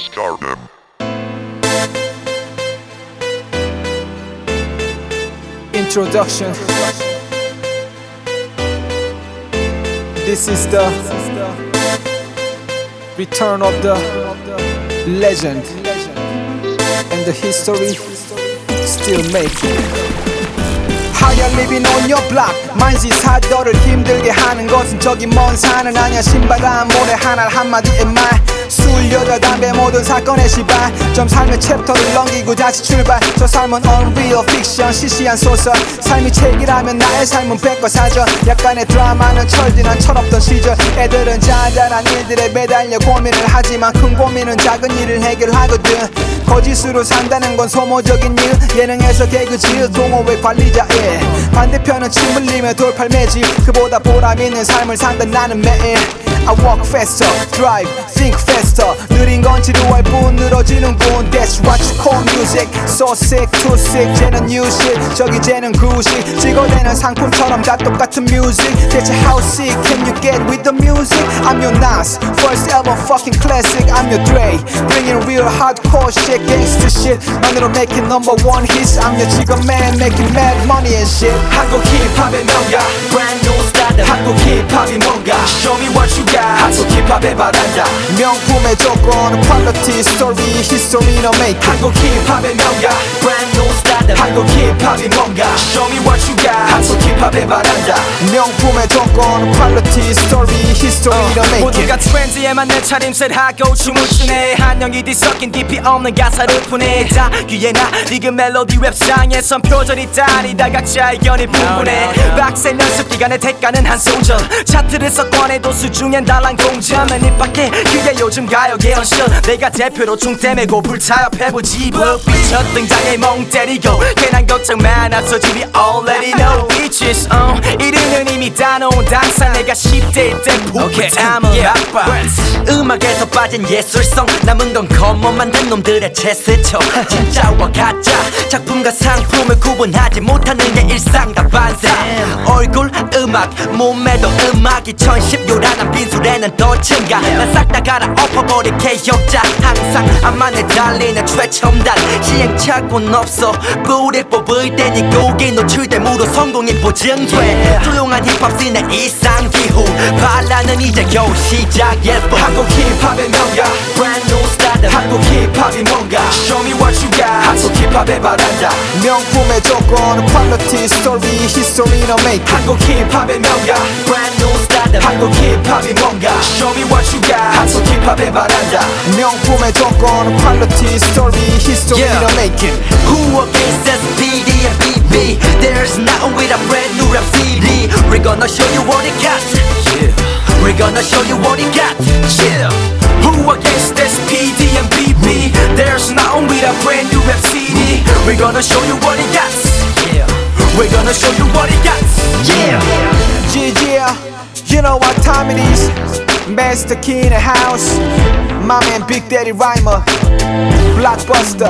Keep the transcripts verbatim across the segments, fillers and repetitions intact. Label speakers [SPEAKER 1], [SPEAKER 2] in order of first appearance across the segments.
[SPEAKER 1] Stardom.
[SPEAKER 2] Introduction. This is the return of the legend, and the history still making. How you living on your block? 만시 사도를 힘들게 하는 것은 저기 먼 산은 아냐. 신바람 모래 하나 한마디의 말, 술, 여자, 담배 모든 사건의 시발. 좀 삶의 챕터를 넘기고 다시 출발. 저 삶은 unreal fiction, 시시한 소설. 삶이 책이라면 나의 삶은 백과사전. 약간의 드라마는 철진한 철없던 시절. 애들은 잔잔한 일들에 매달려 고민을 하지만 큰 고민은 작은 일을 해결하거든. 거짓으로 산다는 건 소모적인 일. 예능에서 개그질, 동호회 관리자 일. 반대편은 침 흘리며 돌팔매질. 그보다 보람 있는 삶을 산다 나는 매일. I walk faster, drive, think faster. 느린 건 지루할 뿐 늘어지는군. That's what you call music. So sick, too sick. 쟤는 new shit, 저기 쟤는 구식. 찍어대는 상품처럼 다 똑같은 music. 대체 how sick can you get with the music? I'm your Nas, first album fucking classic. I'm your Dre, bringing real hardcore shit, gangster shit. 만으로 making number one hits. I'm your chicken man, making mad money and shit.
[SPEAKER 3] 한국 힙합의 명가, brand new style. 한국 힙합이 뭔가, show me what you got. 한국 힙합의 바란다.
[SPEAKER 2] 명품의 조건, quality, story, history no make.
[SPEAKER 3] 한국 힙합의 명가, brand new style. 한국 힙합이 뭔가, show me what you got. 한국 힙합의 바란다.
[SPEAKER 2] 명품의 조건, quality, story, history no make.
[SPEAKER 3] 모두가 트렌드에만 내 차림새를 하고 춤을 추네. 한영이 뒤섞인 깊이 없는 가사를 푸네. 다 귀에 나 리그 멜로디 랩상에선 표절이 따리다 각자의 견이 풍부해. 빡센 연습 기간의 대가는 한 소절. 차트를 섞어내도 수중엔 달랑 공자면 입 밖에 그게 요즘 가요계 현실. 내가 대표로 중대매고 불타협해보지. 첫 등장에 멍 때리고 괜한 걱정 많아서 집이 already know bitches. uh, 이르는 이미 다 놓은 당사. 내가 십 대일 때 푸켓함은 약바. 음악에서 빠진 예술성, 남은 건 겉멋 만든 놈들의 체스처. 진짜와 가짜, 작품과 상품을 구분하지 못하는 게 일상다반사. 얼굴 음악, 몸매도 음악이 천십 요란한 빈술에는 더 증가. 난 싹 다 갈아엎어버릴 개혁자. 항상 암만에 달리는 최첨단 시행착오는 없어. 뿌리 뽑을 땐 이 곡이 노출됨으로 성공이 보증돼. 조용한 힙합 씬의 이상기후, 반란은 이제 겨우 시작일 뿐. 한국 힙합의 명가, brand new style. 한국 힙합이 뭔가, show me what you got. 한국 힙합의 바란다.
[SPEAKER 2] 명품의 조건, quality, story, history no make.
[SPEAKER 3] 한국 힙합의 명가, brand new style. 한국 힙합이 뭔가, show me what you got. 한국 힙합의 바란다.
[SPEAKER 2] 명품의 조건, quality, story, history
[SPEAKER 3] Yeah.
[SPEAKER 2] no make.
[SPEAKER 3] Who against S P D and B B? There's nothing with a brand new rap C D. We're gonna show you what it got. Yeah. We're gonna show you what it got. Yeah. Who against S P D and B B? There's nothing with a brand new rap C D. We're gonna show you what it got. Yeah. We're gonna show you what it got. Yeah.
[SPEAKER 2] Yeah, yeah, you know what time it is. Master Key in the house. My man Big Daddy Rhymer, Blockbuster,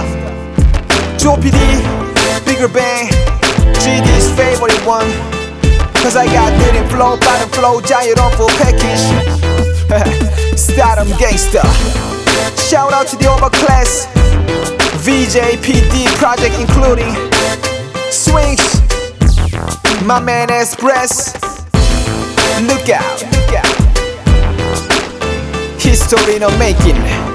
[SPEAKER 2] Joe P D, Bigger Bang, G D's favorite one. Cause I got 느린 flow, 빠른 flow, 자유로운 full package. Stardom gangster. Shout out to the overclass, V J, P D project including Swings, my man Express. Look out, look out. History no making.